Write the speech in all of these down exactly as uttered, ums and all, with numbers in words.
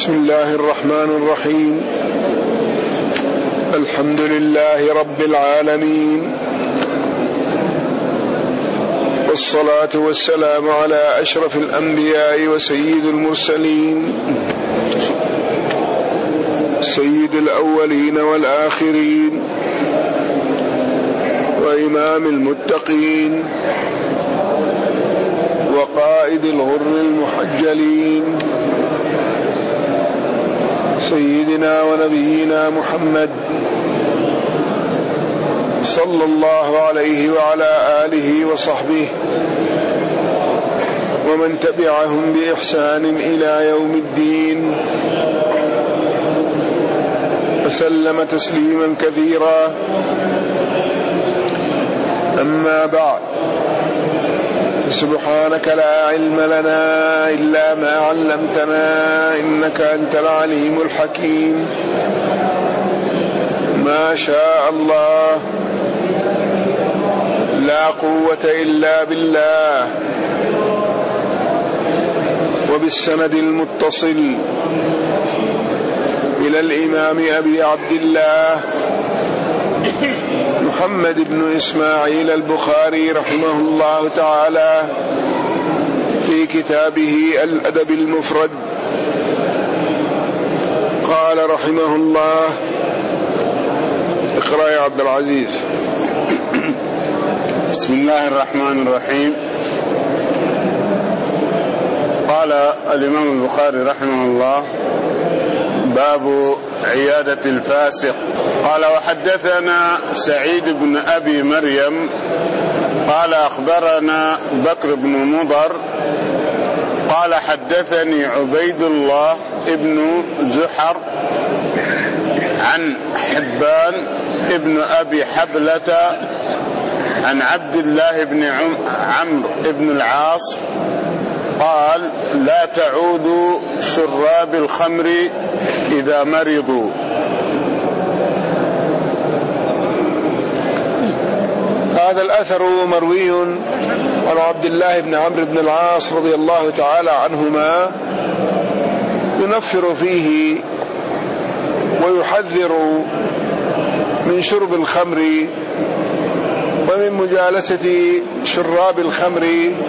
بسم الله الرحمن الرحيم. الحمد لله رب العالمين، والصلاة والسلام على أشرف الأنبياء وسيد المرسلين، سيد الأولين والآخرين، وإمام المتقين، وقائد الغر المحجلين، سيدنا ونبينا محمد صلى الله عليه وعلى آله وصحبه ومن تبعهم بإحسان إلى يوم الدين، وسلم تسليما كثيرا. أما بعد، سبحانك لا علم لنا إلا ما علمتنا إنك أنت العليم الحكيم. ما شاء الله، لا قوة إلا بالله. وبالسند المتصل إلى الإمام أبي عبد الله محمد بن إسماعيل البخاري رحمه الله تعالى في كتابه الأدب المفرد، قال رحمه الله: اقرأ يا عبد العزيز. بسم الله الرحمن الرحيم. قال الإمام البخاري رحمه الله: باب عيادة الفاسق. قال: وحدثنا سعيد بن أبي مريم قال: أخبرنا بكر بن مضر قال: حدثني عبيد الله ابن زحر عن حبان ابن أبي حبلة عن عبد الله بن عمرو بن العاص قال: لا تعودوا شراب الخمر إذا مرضوا. هذا الأثر مروي عن عبد الله بن عمرو بن العاص رضي الله تعالى عنهما، ينفر فيه ويحذر من شرب الخمر ومن مجالسة شراب الخمر،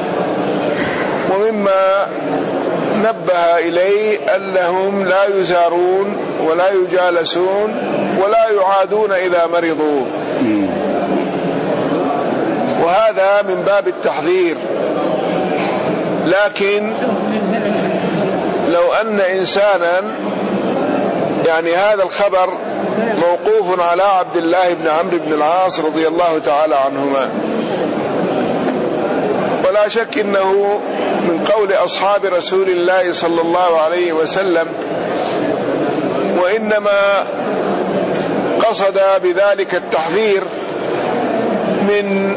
ومما نبه إليه أنهم لا يزارون ولا يجالسون ولا يعادون إذا مرضوا، وهذا من باب التحذير. لكن لو أن إنسانا، يعني هذا الخبر موقوف على عبد الله بن عمرو بن العاص رضي الله تعالى عنهما، ولا شك إنه من قول أصحاب رسول الله صلى الله عليه وسلم، وإنما قصد بذلك التحذير من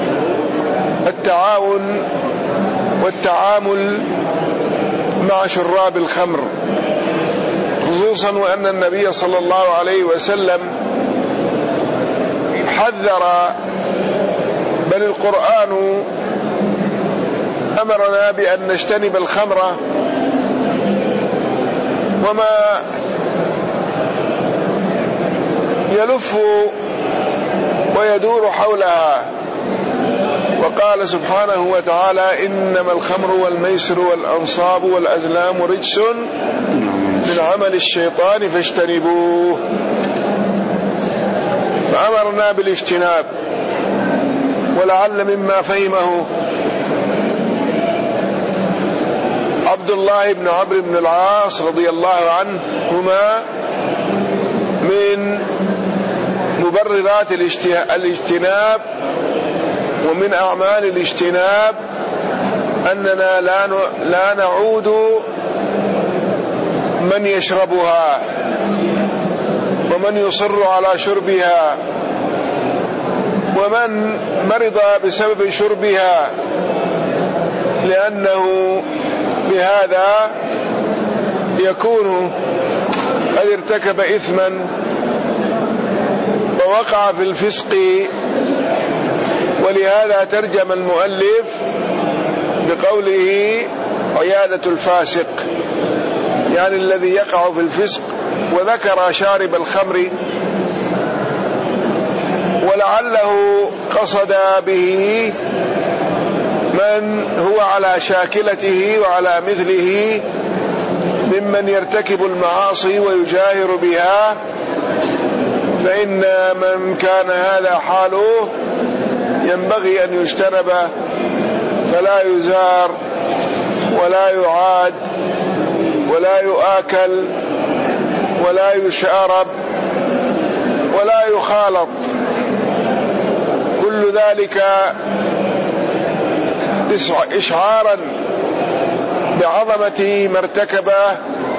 التعاون والتعامل مع شراب الخمر، خصوصا وأن النبي صلى الله عليه وسلم حذر، بل القرآن أمرنا بأن نجتنب الخمر وما يلف ويدور حولها، وقال سبحانه وتعالى: إنما الخمر والميسر والأنصاب والأزلام رجس من عمل الشيطان فاجتنبوه. فأمرنا بالاجتناب. ولعل مما فهمه عبد الله بن عمرو بن العاص رضي الله عنهما من مبررات الاجتناب ومن أعمال الاجتناب أننا لا نعود من يشربها ومن يصر على شربها ومن مرض بسبب شربها، لأنه بهذا يكون قد ارتكب إثما ووقع في الفسق. ولهذا ترجم المؤلف بقوله عيادة الفاسق، يعني الذي يقع في الفسق، وذكر شارب الخمر، ولعله قصد به من هو على شاكلته وعلى مثله ممن يرتكب المعاصي ويجاهر بها، فإن من كان هذا حاله ينبغي أن يجتنب فلا يزار ولا يعاد ولا يؤكل ولا يشارب ولا يخالط. كل ذلك إشعارا بعظمة ما ارتكبه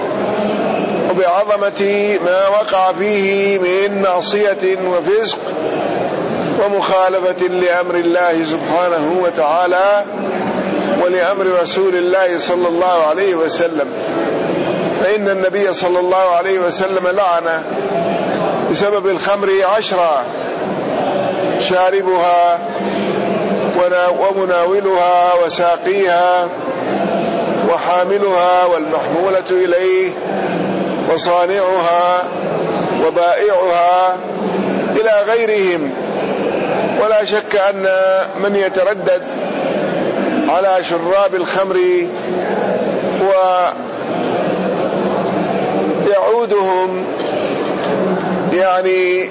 وبعظمة ما وقع فيه من معصية وفسق ومخالفة لأمر الله سبحانه وتعالى ولأمر رسول الله صلى الله عليه وسلم. فإن النبي صلى الله عليه وسلم لعن بسبب الخمر عشرة: شاربها ومناولها وساقيها وحاملها والمحمولة إليه وصانعها وبائعها إلى غيرهم. ولا شك أن من يتردد على شراب الخمر ويعودهم يعني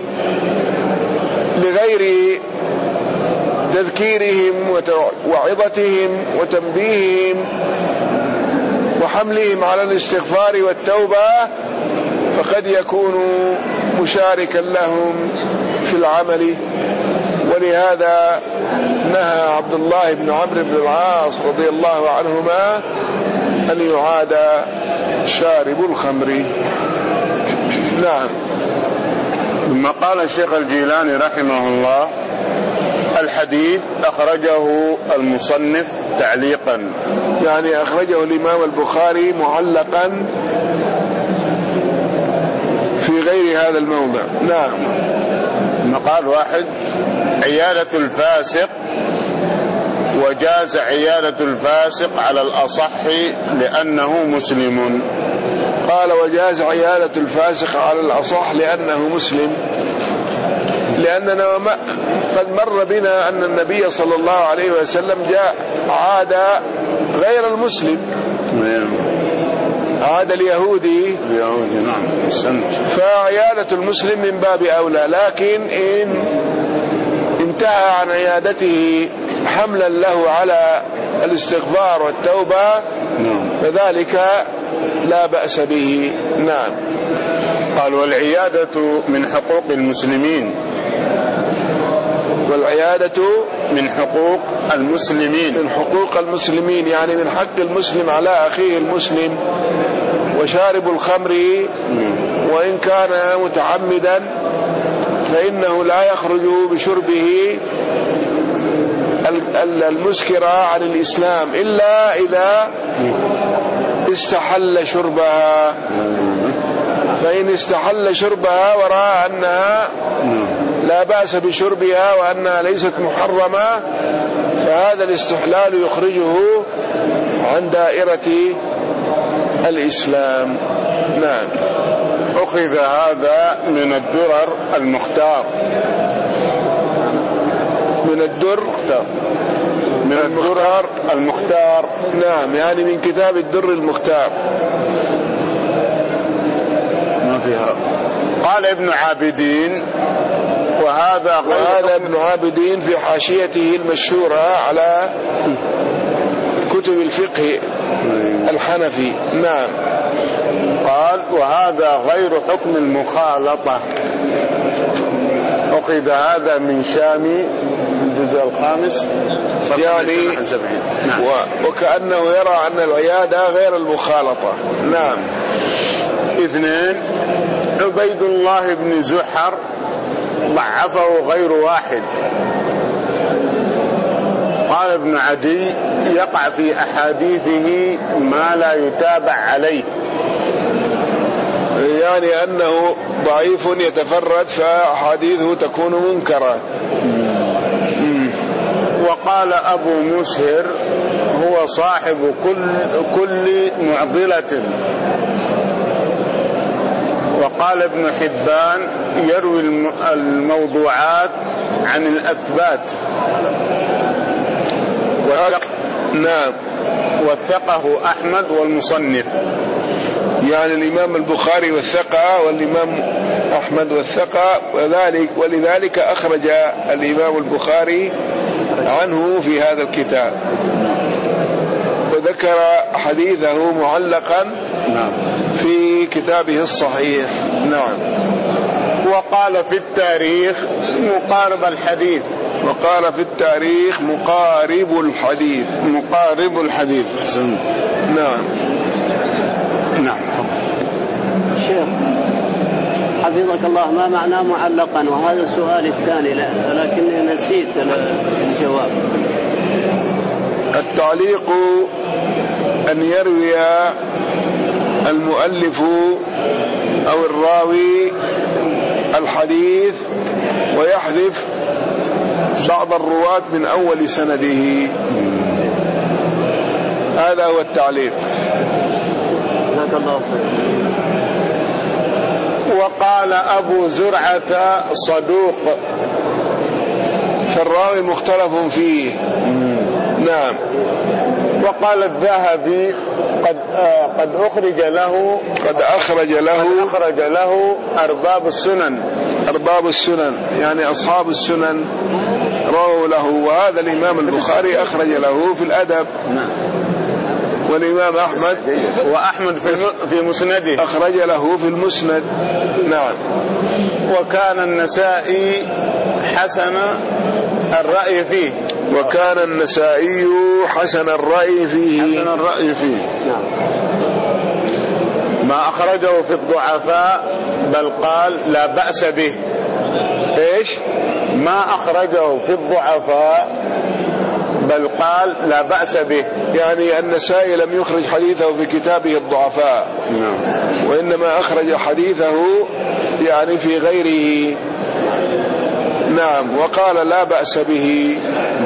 لغير تذكيرهم ووعظتهم وتنبيههم وحملهم على الاستغفار والتوبة، فقد يكون مشاركا لهم في العمل. ولهذا نهى عبد الله بن عمرو بن العاص رضي الله عنهما أن يعاد شارب الخمر. نعم. ثم قال الشيخ الجيلاني رحمه الله: الحديث أخرجه المصنف تعليقا، يعني أخرجه الإمام البخاري معلقا في غير هذا الموضع. نعم. مقال واحد: عيادة الفاسق، وجاز عيادة الفاسق على الأصح لأنه مسلم. قال: وجاز عيادة الفاسق على الأصح لأنه مسلم، لأننا قد مر بنا أن النبي صلى الله عليه وسلم جاء عاد غير المسلم، عاد اليهودي. اليهودي نعم. فعيادة المسلم من باب أولى، لكن إن انتهى عن عيادته حملا له على الاستغفار والتوبة فذلك لا بأس به. نعم. قال: والعيادة من حقوق المسلمين. والعيادة من حقوق المسلمين. من حقوق المسلمين، يعني من حق المسلم على أخيه المسلم. وشارب الخمر وإن كان متعمدا فإنه لا يخرج بشربه المسكر عن الإسلام إلا إذا استحل شربها. فإن استحل شربها ورأى أنها لا بأس بشربها وأنها ليست محرمة، فهذا الاستحلال يخرجه عن دائرة الإسلام. نعم. أخذ هذا من الدرر المختار. من الدر من الدرر المختار. نعم، يعني من كتاب الدر المختار. ما فيها. قال ابن عابدين: وهذا وهذا ابن عابدين في حاشيته المشهورة على كتب الفقه الحنفي. نعم. قال: وهذا غير حكم المخالطة. أخذ هذا من شامي الجزء الخامس يعني نعم. وكأنه يرى أن العيادة غير المخالطة. نعم. اثنين: عبيد الله بن زحر ضعفه غير واحد. قال ابن عدي: يقع في أحاديثه ما لا يتابع عليه، يعني أنه ضعيف يتفرد فأحاديثه تكون منكرة. وقال أبو مسهر: هو صاحب كل, كل معضلة. وقال ابن حبان يروي الموضوعات عن الأثبات. وثق نعم وثقه أحمد والمصنف، يعني الإمام البخاري والثقة والإمام أحمد والثقة، وذلك ولذلك أخرج الإمام البخاري عنه في هذا الكتاب وذكر حديثه معلقا في كتابه الصحيح. نعم. وقال في التاريخ مقارب الحديث. وقال في التاريخ مقارب الحديث. مقارب الحديث. نعم. نعم. شيخ حفظك الله، ما معنى معلقا؟ وهذا السؤال الثاني لكني نسيت الجواب. التعليق أن يروي المؤلف أو الراوي الحديث ويحذف بعض الرواة من أول سنده، هذا هو التعليق. جزاك الله خير. وقال أبو زرعة صدوق، فالراوي مختلف فيه. نعم. وقال الذهبي قد آه قد أخرج له قد أخرج له قد أخرج له أرباب السنن. أرباب السنن يعني أصحاب السنن رووا له، وهذا الإمام البخاري أخرج له في الأدب. نعم. والإمام أحمد وأحمد في مسنده أخرج له في المسند. نعم. وكان النسائي حسن الرأي فيه. وكان النسائي حسن الرأي فيه. حسن الرأي فيه. نعم. ما أخرجه في الضعفاء بل قال لا بأس به. إيش؟ ما أخرجه في الضعفاء بل قال لا بأس به، يعني النسائي لم يخرج حديثه في كتابه الضعفاء. نعم. وإنما أخرج حديثه يعني في غيره. نعم. وقال لا بأس به.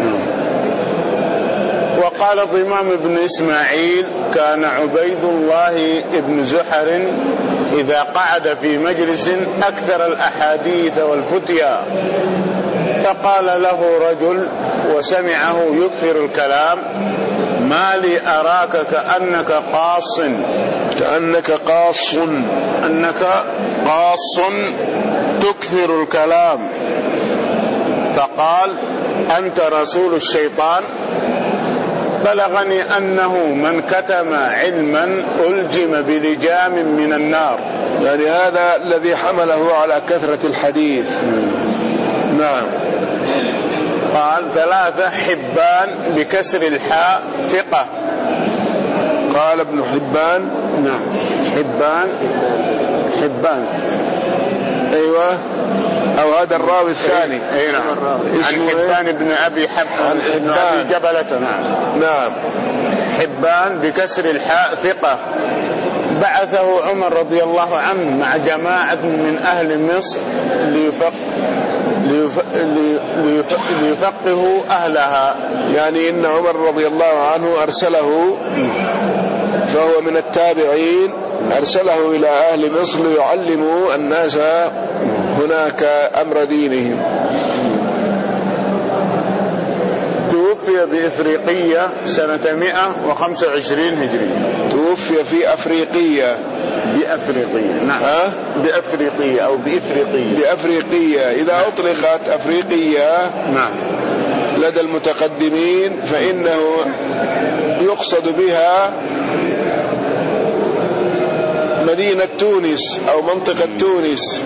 وقال ضمام بن إسماعيل كان عبيد الله بن زحر إذا قعد في مجلس أكثر الأحاديث والفتيا، فقال له رجل وسمعه يكثر الكلام ما لي أراك كأنك قاص كأنك قاص أنك قاص تكثر الكلام، فقال أنت رسول الشيطان؟ بلغني أنه من كتم علما ألجم بلجام من النار. يعني هذا الذي حمله على كثرة الحديث. نعم. قال ثلاثة حبان بكسر الحاء ثقة. قال ابن حبان. نعم. حبان حبان أيوة. أو هذا الراوي الثاني. أي نعم. عن حبان بن أبي حبان بن أبي جبلة. نعم. نعم. حبان بكسر الحاء ثقة. بعثه عمر رضي الله عنه مع جماعة من أهل مصر ليفق ليفقهوا أهلها، يعني إن عمر رضي الله عنه أرسله، فهو من التابعين، أرسله إلى أهل مصر ليعلموا الناس هناك أمر دينهم. توفي بإفريقية سنة مئة وخمسة وعشرين هجري. توفي في أفريقية. بأفريقية. نعم. أه؟ بأفريقية أو بإفريقية. بأفريقية. إذا نعم. أطلقت أفريقية نعم. لدى المتقدمين فإنه يقصد بها مدينة تونس أو منطقة تونس،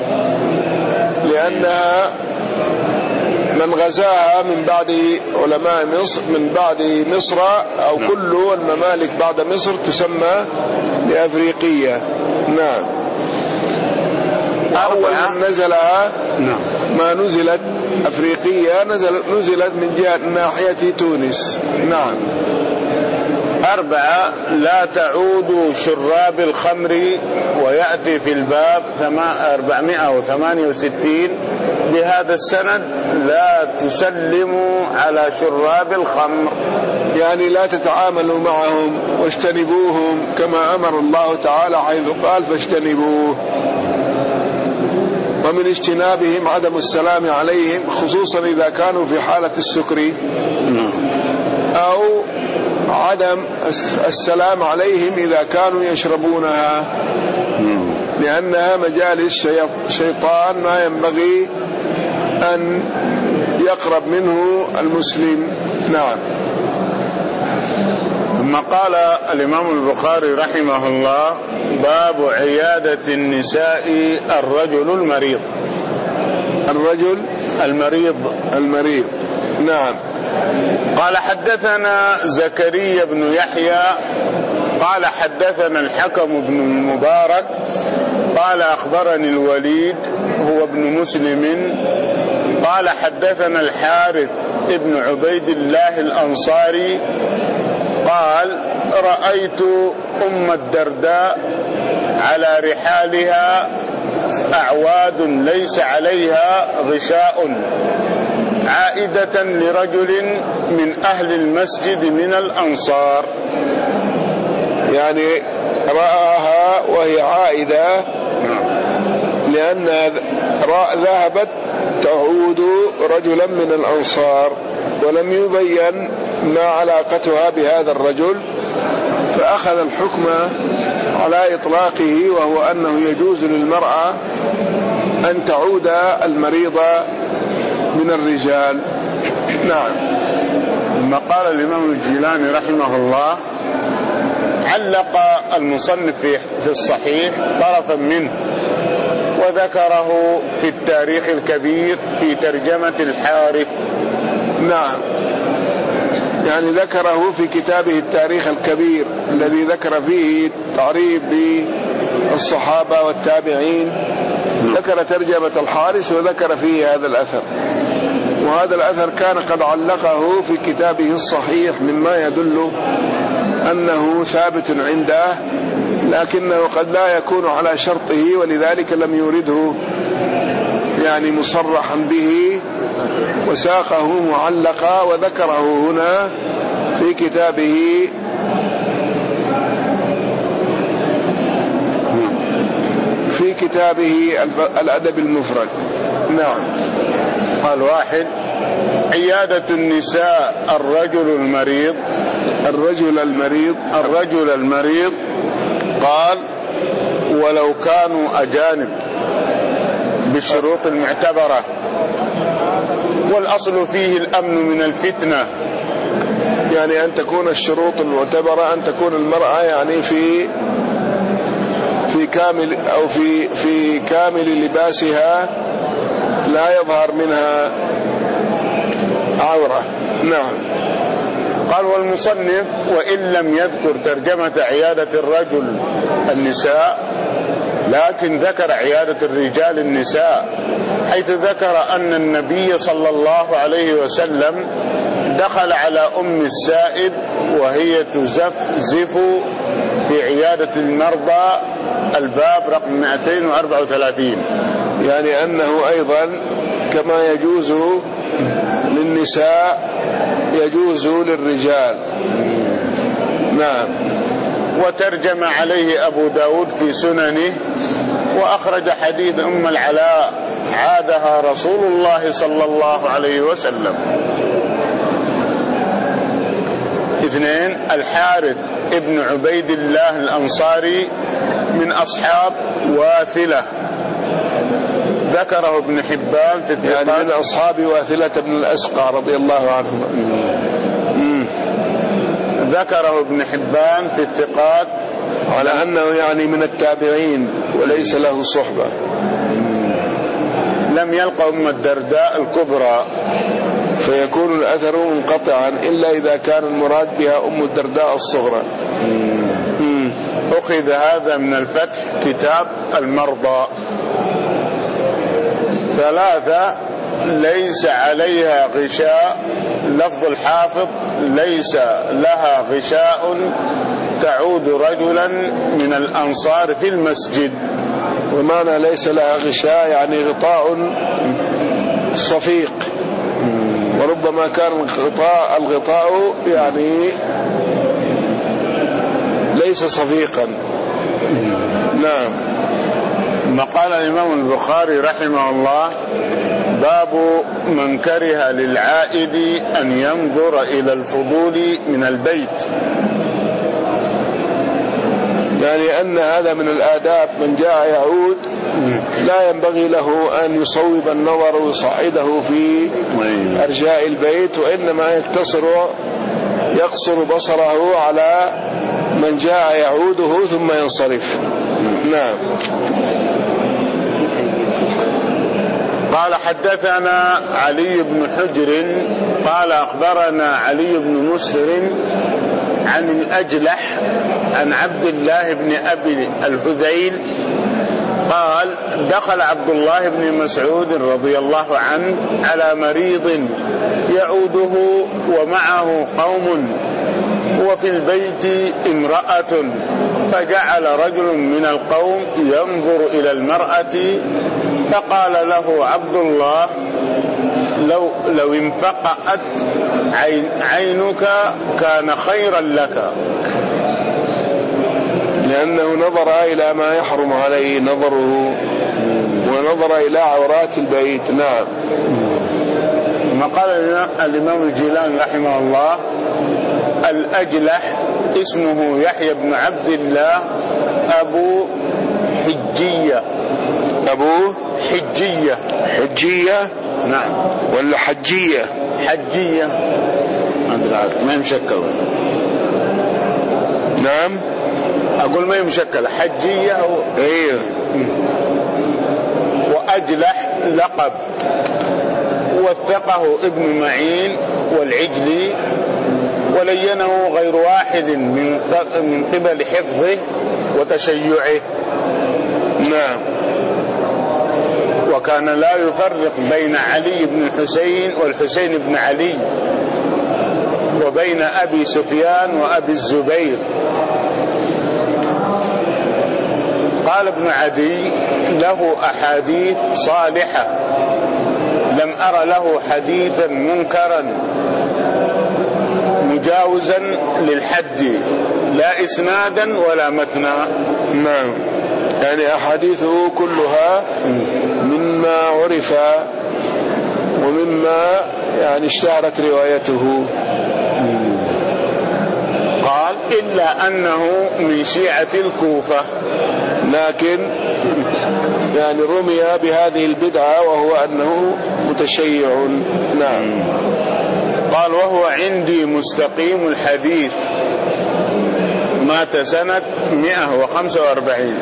لأنها من غزاها من بعد علماء مصر من بعد مصر أو نعم. كل الممالك بعد مصر تسمى بأفريقية. نعم. أول من نزلها نعم. ما نزلت أفريقية نزل نزلت من جهة ناحية تونس. نعم. أربعة لا تعود شراب الخمر، ويأتي في الباب أربعمائة وثمانية وستين بهذا السند لا تسلموا على شراب الخمر. يعني لا تتعاملوا معهم واجتنبوهم كما أمر الله تعالى حيث قال فاجتنبوه. ومن اجتنابهم عدم السلام عليهم خصوصا إذا كانوا في حالة السكر، أو عدم السلام عليهم إذا كانوا يشربونها، لأنها مجالس شيطان ما ينبغي أن يقرب منه المسلم. نعم. ثم قال الإمام البخاري رحمه الله: باب عيادة النساء الرجل المريض. الرجل المريض المريض نعم. قال: حدثنا زكريا بن يحيى قال حدثنا الحكم بن المبارك قال أخبرني الوليد هو ابن مسلم قال حدثنا الحارث ابن عبيد الله الأنصاري قال: رأيت أم الدرداء على رحالها أعواد ليس عليها غشاء عائدة لرجل من أهل المسجد من الأنصار. يعني رآها وهي عائدة لأنها ذهبت تعود رجلا من الأنصار، ولم يبين ما علاقتها بهذا الرجل، فأخذ الحكم على إطلاقه، وهو أنه يجوز للمرأة أن تعود المريضة من الرجال. نعم. ثم قال الإمام الجيلاني رحمه الله: علق المصنف في الصحيح طرفا منه وذكره في التاريخ الكبير في ترجمة الحارث. نعم، يعني ذكره في كتابه التاريخ الكبير الذي ذكر فيه تعريف بالصحابة والتابعين، ذكر ترجمة الحارث وذكر فيه هذا الأثر، وهذا الأثر كان قد علقه في كتابه الصحيح مما يدل أنه ثابت عنده، لكنه قد لا يكون على شرطه، ولذلك لم يورده يعني مصرحا به، وساقه معلقا وذكره هنا في كتابه في كتابه الأدب المفرد. نعم. قال: واحد: عيادة النساء الرجل المريض الرجل المريض الرجل المريض قال: ولو كانوا أجانب بالشروط المعتبرة، والأصل فيه الأمن من الفتنة. يعني أن تكون الشروط المعتبرة أن تكون المرأة يعني في في كامل أو في في كامل لباسها لا يظهر منها عورة. نعم. قال: والمصنف وإن لم يذكر ترجمة عيادة الرجل النساء، لكن ذكر عيادة الرجال النساء، حيث ذكر أن النبي صلى الله عليه وسلم دخل على أم السائب وهي تزفزف في عيادة المرضى، الباب رقم مئتين وأربعة وثلاثين. يعني أنه أيضا كما يجوز للنساء يجوز للرجال. نعم. وترجم عليه أبو داود في سننه، وأخرج حديث أم العلاء عادها رسول الله صلى الله عليه وسلم. اثنين: الحارث ابن عبيد الله الأنصاري من أصحاب واثلة، ذكره ابن حبان في الثقات. يعني من أصحاب واثلة بن الأسقع رضي الله عنهما. ذكره ابن حبان في الثقات على أنه يعني من التابعين وليس له صحبة. لم يلقى أم الدرداء الكبرى، فيكون الأثر منقطعا إلا إذا كان المراد بها أم الدرداء الصغرى. أخذ هذا من الفتح كتاب المرضى. ثلاثة: ليس عليها غشاء، لفظ الحافظ: ليس لها غشاء تعود رجلا من الأنصار في المسجد. ومعنى ليس لها غشاء يعني غطاء صفيق، وربما ربما كان الغطاء, الغطاء يعني ليس صفيقا. نعم. ما قال الإمام البخاري رحمه الله: باب من كره للعائد أن ينظر إلى الفضول من البيت، يعني أن هذا من الآداب. من جاء يعود لا ينبغي له أن يصوب النظر ويصعده في أرجاء البيت، وإنما يقتصر يقصر بصره على من جاء يعوده ثم ينصرف. نعم. قال: حدثنا علي بن حجر قال أخبرنا علي بن مسهر عن الأجلح عن عبد الله بن أبي الهذيل قال: دخل عبد الله بن مسعود رضي الله عنه على مريض يعوده ومعه قوم وفي البيت امرأة، فجعل رجل من القوم ينظر إلى المرأة، فقال له عبد الله: لو, لو انفقأت عين عينك كان خيرا لك، لأنه نظر إلى ما يحرم عليه نظره ونظر إلى عورات البيت. نعم. ما قال الإمام الجيلاني رحمه الله: الأجلح اسمه يحيى بن عبد الله أبو حجية. أبو حجية. حجية. نعم. ولا حجية؟ حجية ما يمشكل. نعم. أقول ما يمشكل. حجية أو ايه. وأجلح لقب، وثقه ابن معين والعجلي، ولينه غير واحد من قبل حفظه وتشيعه. نعم. وكان لا يفرق بين علي بن الحسين والحسين بن علي، وبين أبي سفيان وأبي الزبير. قال ابن عدي: له أحاديث صالحة، لم أر له حديثا منكرا مجاوزا للحد، لا إسنادا ولا متنا. نعم. يعني أحاديثه كلها مما عرف ومما يعني اشتهرت روايته. قال: إلا أنه من شيعة الكوفة، لكن يعني رمي بهذه البدعة وهو أنه متشيع. نعم. قال: وهو عندي مستقيم الحديث، مات سنة مئة وخمسة وأربعين.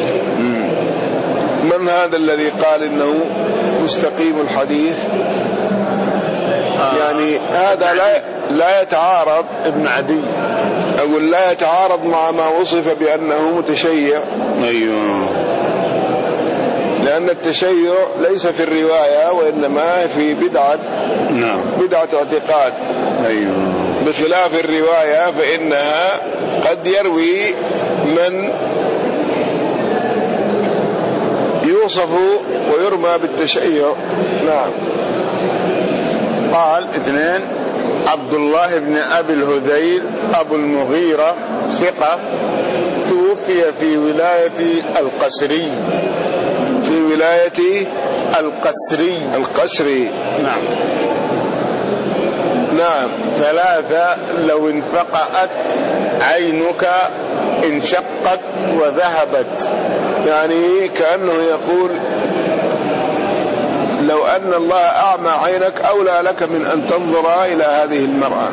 من هذا الذي قال إنه مستقيم الحديث؟ آه. يعني هذا لا لا يتعارض. ابن عدي. أقول لا يتعارض مع ما وصف بأنه متشيع. أيوه. لأن التشيع ليس في الرواية وإنما في بدعة. نعم. بدعة اعتقاد. أيوه. بخلاف الرواية فإنها قد يروي من يوصف ويرمى بالتشيع. نعم. قال: اثنين: عبد الله بن أبي الهذيل أبو المغيرة ثقة، توفي في ولاية القسري. في ولاية القسري. القسري. نعم. نعم. ثلاثة: لو انفقأت عينك انشقت وذهبت، يعني كأنه يقول لو أن الله أعمى عينك أولى لك من أن تنظر إلى هذه المرأة.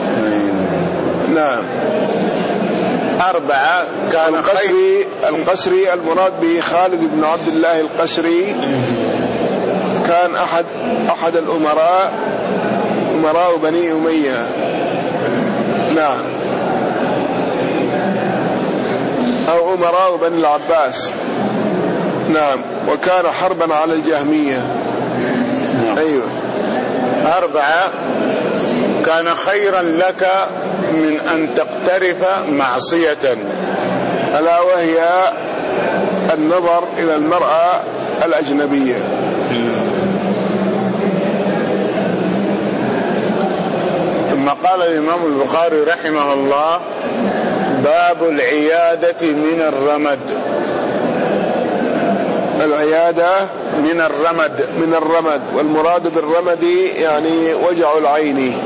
نعم. أربعة: كان القسري. القسري المراد به خالد بن عبد الله القسري، كان أحد أحد الأمراء أمراء بني أمية. نعم. أو أمراء بني العباس. نعم. وكان حربا على الجهمية. نعم. أيوة. أربعة: كان خيرا لك من أن تقترف معصية، ألا وهي النظر إلى المرأة الأجنبية. ثم قال الإمام البخاري رحمه الله: باب العيادة من الرمد. العيادة من الرمد من الرمد، والمراد بالرمد يعني وجع العين،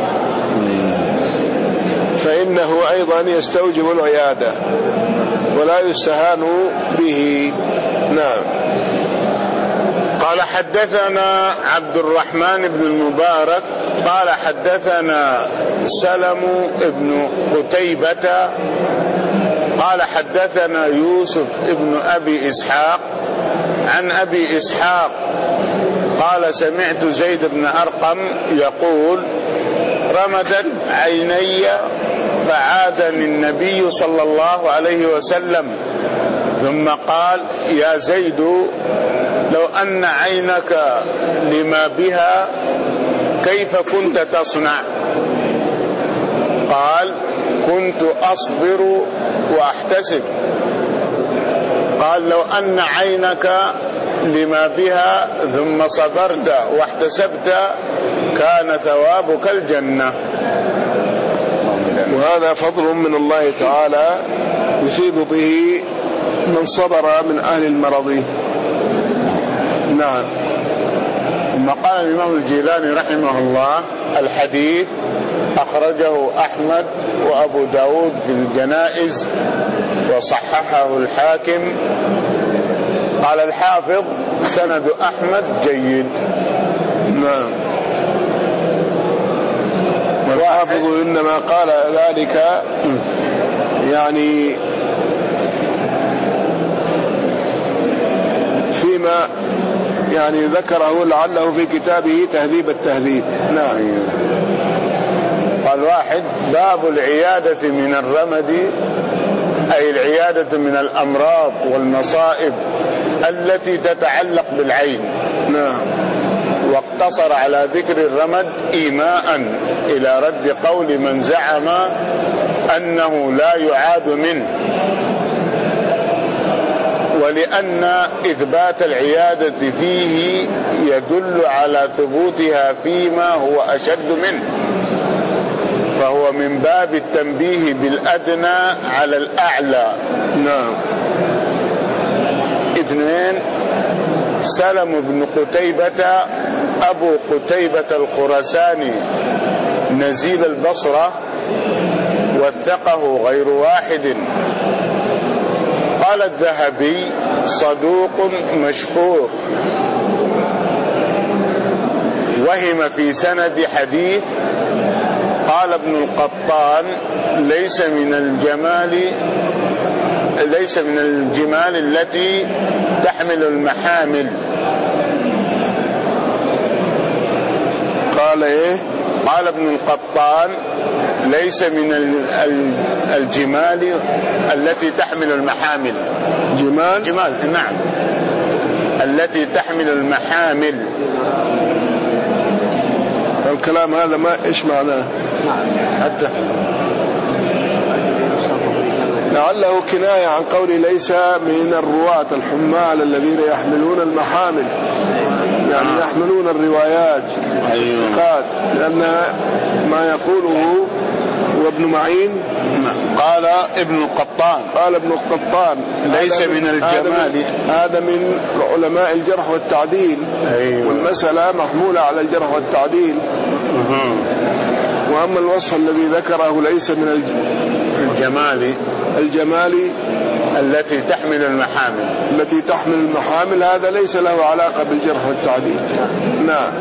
فإنه أيضا يستوجب العيادة ولا يستهان به. نعم. قال: حدثنا عبد الرحمن بن المبارك قال حدثنا سلم بن قتيبة قال حدثنا يوسف بن أبي إسحاق عن أبي إسحاق قال: سمعت زيد بن أرقم يقول: رمدت عيني فعادني النبي صلى الله عليه وسلم، ثم قال: يا زيد، لو أن عينك لما بها كيف كنت تصنع؟ قال: كنت أصبر وأحتسب. قال: لو أن عينك لما بها ثم صبرت واحتسبت كان ثوابك الجنة. وهذا فضل من الله تعالى يصيب به من صبر من أهل المرض. نعم. ثم قال الإمام الجيلاني رحمه الله: الحديث أخرجه أحمد وأبو داود في الجنائز وصححه الحاكم. قال الحافظ: سند أحمد جيد. نعم. والحافظ إنما قال ذلك يعني فيما يعني ذكره لعله في كتابه تهذيب التهذيب. نعم. قال واحد: باب العيادة من الرمد، أي العيادة من الأمراض والمصائب التي تتعلق بالعين. نعم. واقتصر على ذكر الرمد إيماء إلى رد قول من زعم أنه لا يعاد منه، ولأن إثبات العيادة فيه يدل على ثبوتها فيما هو أشد منه، فهو من باب التنبيه بالأدنى على الأعلى. نعم. اثنين: سلم بن قتيبة أبو قتيبة الخرساني نزيل البصرة، وثقه غير واحد. قال الذهبي: صدوق مشهور، وهم في سند حديث. قال ابن القطان: ليس من الجمال ليس من الجمال التي تحمل المحامل. قال ايه؟ قال ابن القطان: ليس من الجمال التي تحمل المحامل. جمال؟ جمال، نعم، التي تحمل المحامل. الكلام هذا ما ايش معناه؟ حتى لعله كناية عن قول ليس من الرواة الحمال الذين يحملون المحامل، يعني يحملون الروايات. أيوة. لأن ما يقوله وابن معين قال ابن القطان قال ابن القطان ليس من الجمال، هذا من علماء الجرح والتعديل. أيوة. والمسألة محمولة على الجرح والتعديل. وأما الوصف الذي ذكره ليس من الجمال الجمال التي تحمل المحامل التي تحمل المحامل هذا ليس له علاقة بالجرح والتعديل. نعم.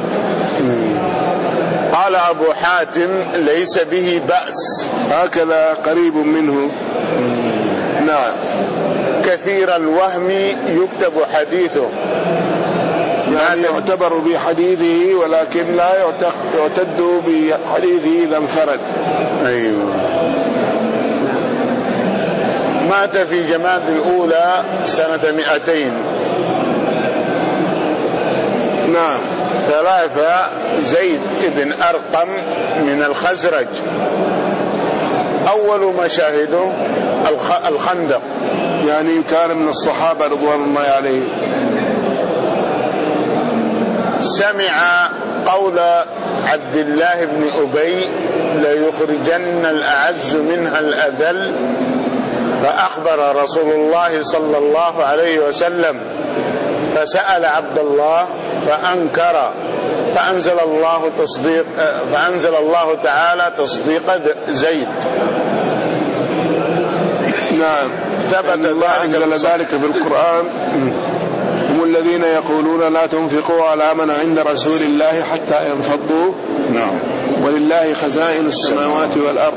قال أبو حاتم: ليس به بأس، هكذا قريب منه. نعم. كثير الوهم يكتب حديثه، يعني يعتبر بحديثه ولكن لا يعتد بحديثه إذا انفرد. أيوه. مات في جماد الأولى سنة مئتين. نعم. ثلاثة: زيد بن أرقم من الخزرج، أول مشاهده الخندق، يعني كان من الصحابة رضوان الله عليه. سمع قول عبد الله بن أبي ليخرجن الأعز منها الأذل. فأخبر رسول الله صلى الله عليه وسلم، فسأل عبد الله فأنكر، فأنزل الله تصديق فأنزل الله تعالى تصديق زيد. نعم. ثبت الله أنزل ذلك في القرآن: هم الذين يقولون لا تنفقوا على من عند رسول الله حتى ينفضوا. نعم. ولله خزائن السماوات والأرض.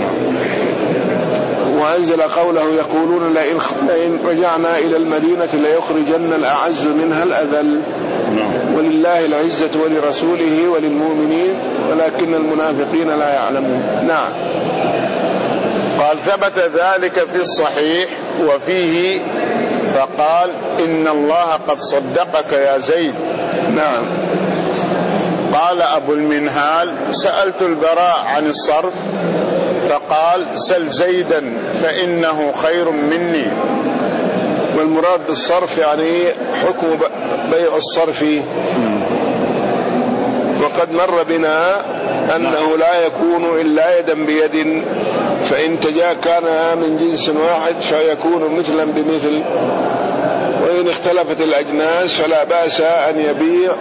وأنزل قوله: يقولون لئن رجعنا إلى المدينة ليخرجن الأعز منها الأذل. ولله العزة ولرسوله وللمؤمنين ولكن المنافقين لا يعلمون. نعم. قال: ثبت ذلك في الصحيح وفيه فقال: إن الله قد صدقك يا زيد. نعم. قال أبو المنهال: سألت البراء عن الصرف فقال: سل زيدا فإنه خير مني. والمراد بالصرف يعني حكم بيع الصرف. وقد مر بنا أنه لا يكون إلا يدا بيد، فإن تجا كان من جنس واحد فيكون مثلا بمثل، وإن اختلفت الأجناس فلا بأس أن يبيع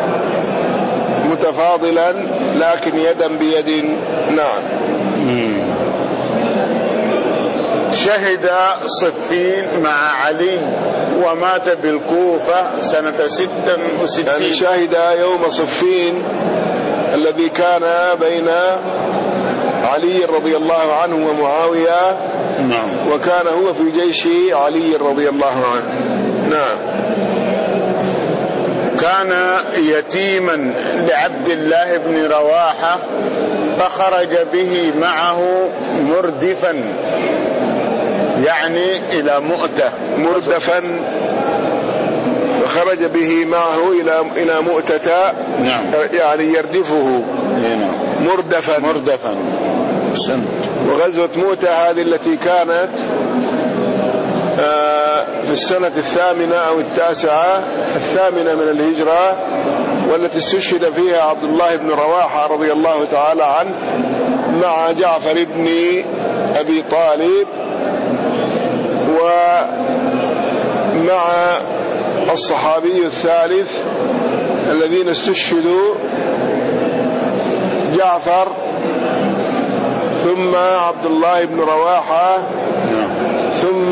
متفاضلا لكن يدا بيد. نعم. شهد صفين مع علي ومات بالكوفة سنة ستة وستين. يعني شهد يوم صفين الذي كان بين علي رضي الله عنه ومعاوية. نعم. وكان هو في جيش علي رضي الله عنه. نعم. كان يتيما لعبد الله بن رواحة فخرج به معه مردفا، يعني إلى مؤتة. مردفا، وخرج به معه إلى إلى مؤتة. نعم. يعني يردفه. نعم. مردفا. مردفا. وغزوة مؤتة هذه التي كانت في السنة الثامنة أو التاسعة الثامنة من الهجرة، والتي استشهد فيها عبد الله بن رواحة رضي الله تعالى عنه مع جعفر بن أبي طالب ومع الصحابي الثالث الذين استشهدوا، جعفر ثم عبد الله بن رواحة ثم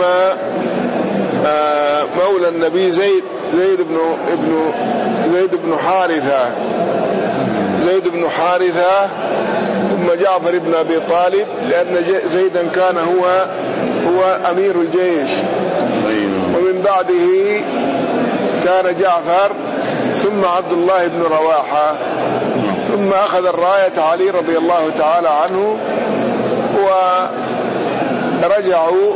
مولى النبي زيد زيد بن ابن زيد بن حارثة زيد بن حارثة ثم جعفر بن أبي طالب، لأن زيدا كان هو هو أمير الجيش، ومن بعده كان جعفر ثم عبد الله بن رواحة، ثم أخذ الراية علي رضي الله تعالى عنه، ورجعوا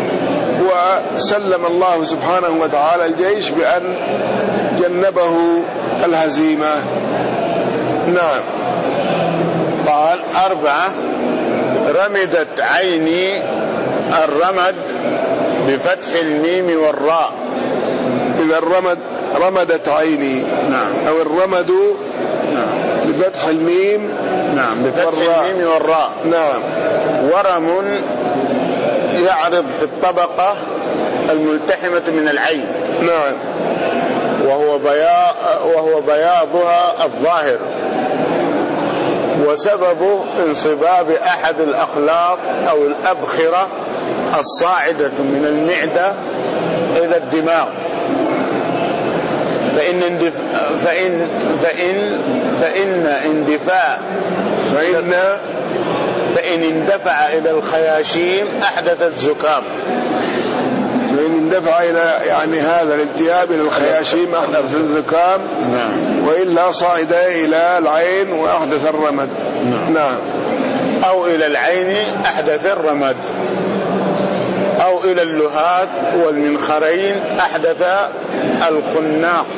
وسلم الله سبحانه وتعالى الجيش بأن جنبه الهزيمة. نعم. قال: أربعة رمدت عيني. الرمد بفتح الميم والراء. إذا الرمد رمدت عيني. نعم. أو الرمد. نعم. بفتح الميم. نعم. بفتح والراء. الميم والراء. نعم. ورم يعرض في الطبقة الملتحمة من العين. نعم. وهو بياض وهو بياضها الظاهر، وسببه انصباب أحد الأخلاق أو الأبخرة الصاعدة من المعدة إلى الدماغ، فإن اندف... فإن فإن فإن اندفاع فإن فإن اندفع إلى الخياشيم أحدثت زكام. فإن اندفع إلى يعني هذا الالتهاب إلى الخياشيم أحدث الزكام. نعم. وإلا صعد إلى العين وأحدث الرمد. نعم. نعم. أو إلى العين أحدث الرمد، أو إلى اللهات والمنخرين أحدث الخناق،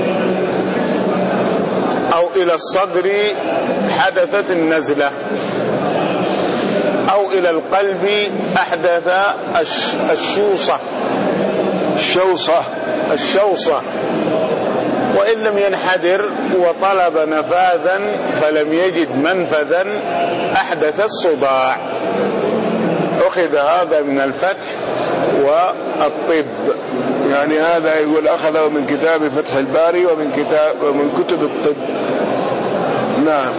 أو إلى الصدر حدثت النزلة، أو إلى القلب أحدث الشوصة الشوصة الشوصة وإن لم ينحدر وطلب نفاذا فلم يجد منفذا أحدث الصداع. أخذ هذا من الفتح والطب، يعني هذا يقول أخذه من كتاب فتح الباري ومن كتاب ومن كتب الطب. نعم.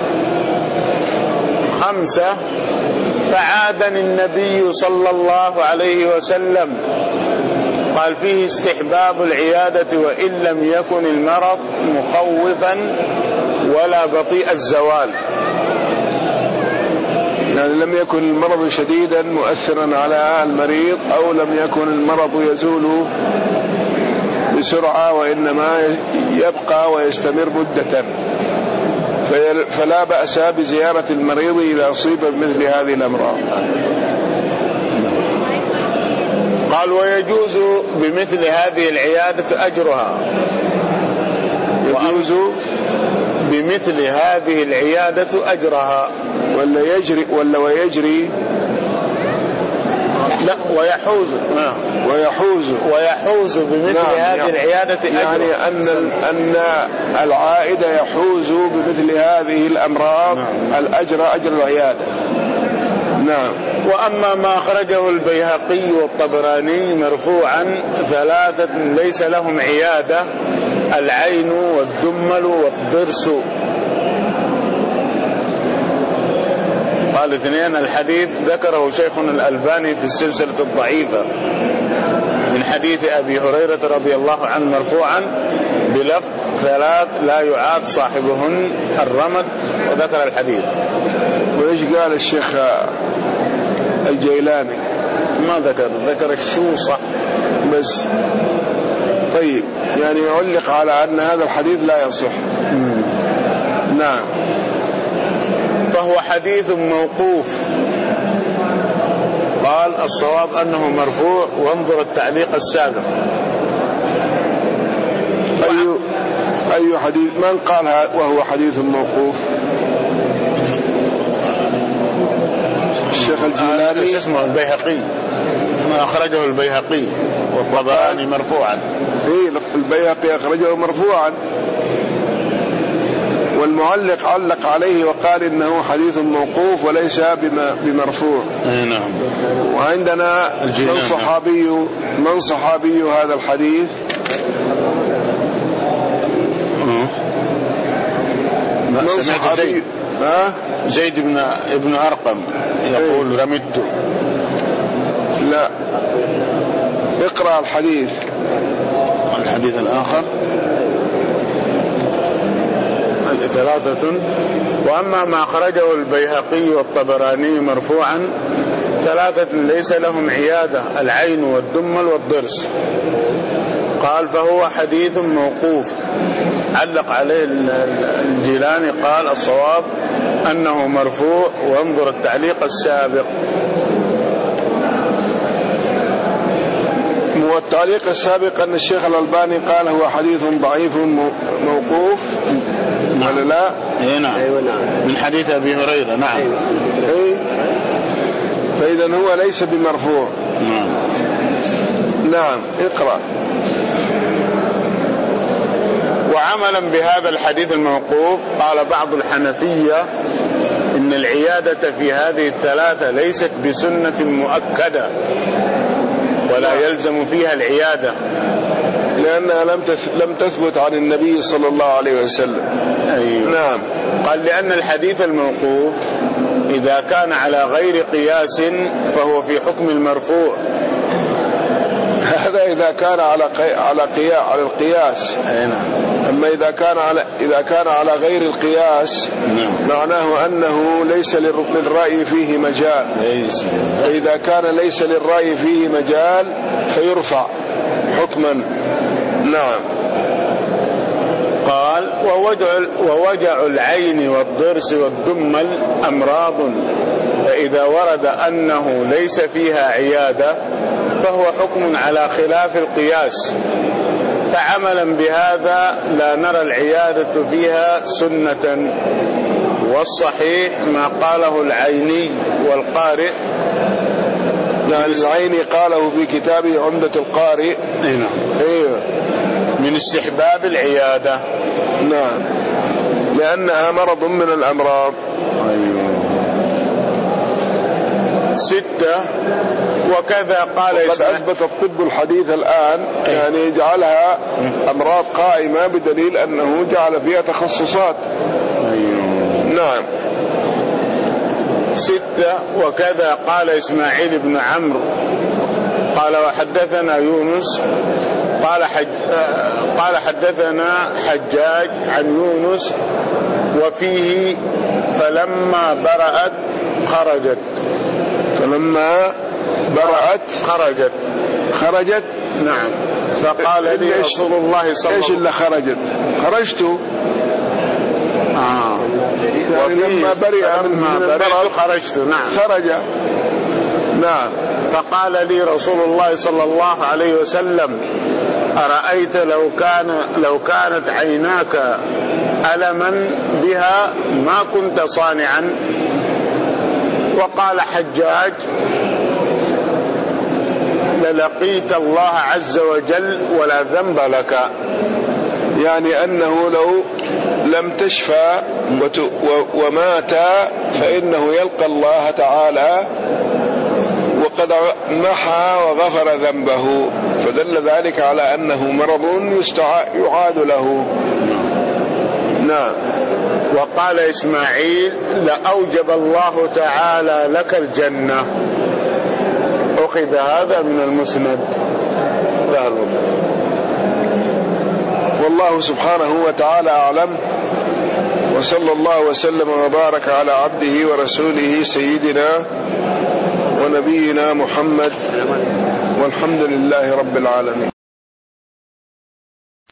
خمسة، فعادني النبي صلى الله عليه وسلم، قال فيه استحباب العيادة وإن لم يكن المرض مخوفا ولا بطيء الزوال، يعني لم يكن المرض شديدا مؤثرا على المريض، أو لم يكن المرض يزول بسرعة وإنما يبقى ويستمر مدة، فلا بأس بزيارة المريض إذا أصيب بمثل هذه الأمراض. قال ويجوز بمثل هذه العيادة أجرها، يجوز بمثل هذه العيادة أجرها، ولا يجري ولا ويجري لا ويحوز آه. ويحوز ويحوز بمثل نعم هذه يعني العيادة أجرها، يعني أن أن العائد يحوز بمثل هذه الأمراض نعم. الأجر أجر العيادة. نعم. وأما ما أخرجه البيهقي والطبراني مرفوعا ثلاثة ليس لهم عيادة: العين والدمل والضرس. قال اثنين، الحديث ذكره شيخنا الألباني في السلسلة الضعيفة من حديث أبي هريرة رضي الله عنه مرفوعا بلفظ ثلاث لا يعاد صاحبهن الرمد، وذكر الحديث. وإيش قال الشيخ الجيلاني؟ ما ذكر، ذكر الشوصة بس. طيب، يعني يعلق على أن هذا الحديث لا يصح. مم. نعم. فهو حديث موقوف. قال الصواب أنه مرفوع، وانظر التعليق السابق. أي أي حديث؟ من قال وهو حديث موقوف؟ الشيخ الجيلاني اسمه البيهقي، ما أخرجه البيهقي والطبراني مرفوعا. إيه، البيهقي أخرجه مرفوعا، والمعلق علق عليه وقال إنه حديث موقوف وليس بمرفوع. نعم. وعندنا من صحابي من صحابي هذا الحديث؟ من صحابي؟ ها؟ زيد بن ابن أرقم يقول إيه؟ رمدت. لا، اقرأ الحديث. الحديث الآخر ثلاثة. وأما ما أخرجه البيهقي والطبراني مرفوعا ثلاثة ليس لهم عيادة: العين والدمل والضرس. قال فهو حديث موقوف. علق عليه الجيلاني قال الصواب أنه مرفوع، وانظر التعليق السابق. والتعليق السابق أن الشيخ الألباني قال هو حديث ضعيف موقوف. ولا لا؟ اي نعم. أيوة نعم. من حديث أبي هريرة. نعم. اي، فإذا هو ليس بمرفوع. نعم. نعم. اقرأ. وعملا بهذا الحديث الموقوف قال بعض الحنفية إن العيادة في هذه الثلاثة ليست بسنة مؤكدة ولا يلزم فيها العيادة، لأنها لم لم تثبت عن النبي صلى الله عليه وسلم. أيوة. نعم. قال لأن الحديث الموقوف إذا كان على غير قياس فهو في حكم المرفوع. هذا إذا كان على قي... على قيا... على القياس. أي نعم. أما إذا كان على إذا كان على غير القياس نعم. معناه أنه ليس للرأي فيه مجال. ليس. فإذا كان ليس للرأي فيه مجال فيرفع حكما. نعم. قال ووجع ووجع العين والضرس والدمل أمراض، فإذا ورد أنه ليس فيها عيادة فهو حكم على خلاف القياس، فعملا بهذا لا نرى العيادة فيها سنة. والصحيح ما قاله العيني والقارئ. يعني العيني قاله في كتابه عمدة القارئ. ايوه. من استحباب العيادة. نعم، لأنها مرض من الأمراض. أيوه. ستة. وكذا قال قد إسماعيل. أثبت الطب الحديث الآن يعني جعلها أمراض قائمة بدليل أنه جعل فيها تخصصات. نعم. ستة. وكذا قال إسماعيل بن عمرو قال وحدثنا يونس قال حج قال حدثنا حجاج عن يونس وفيه فلما برأت خرجت. فلما برأت خرجت خرجت نعم. فقال لي رسول الله صلى الله عليه وسلم ايش اللي خرجت؟ خرجت آه. يعني لما برئ من المرض خرجت. نعم. خرج. نعم. فقال لي رسول الله صلى الله عليه وسلم أرأيت لو كان لو كانت عيناك ألما بها ما كنت صانعا. وقال حجاج للقيت الله عز وجل ولا ذنب لك، يعني أنه لو لم تشفى ومات فإنه يلقى الله تعالى وقد محى وغفر ذنبه، فدل ذلك على أنه مرض يعاد له. نعم. وقال إسماعيل لأوجب الله تعالى لك الجنة. أخذ هذا من المسند. والله سبحانه وتعالى أعلم، وصلى الله وسلم وبارك على عبده ورسوله سيدنا ونبينا محمد، والحمد لله رب العالمين.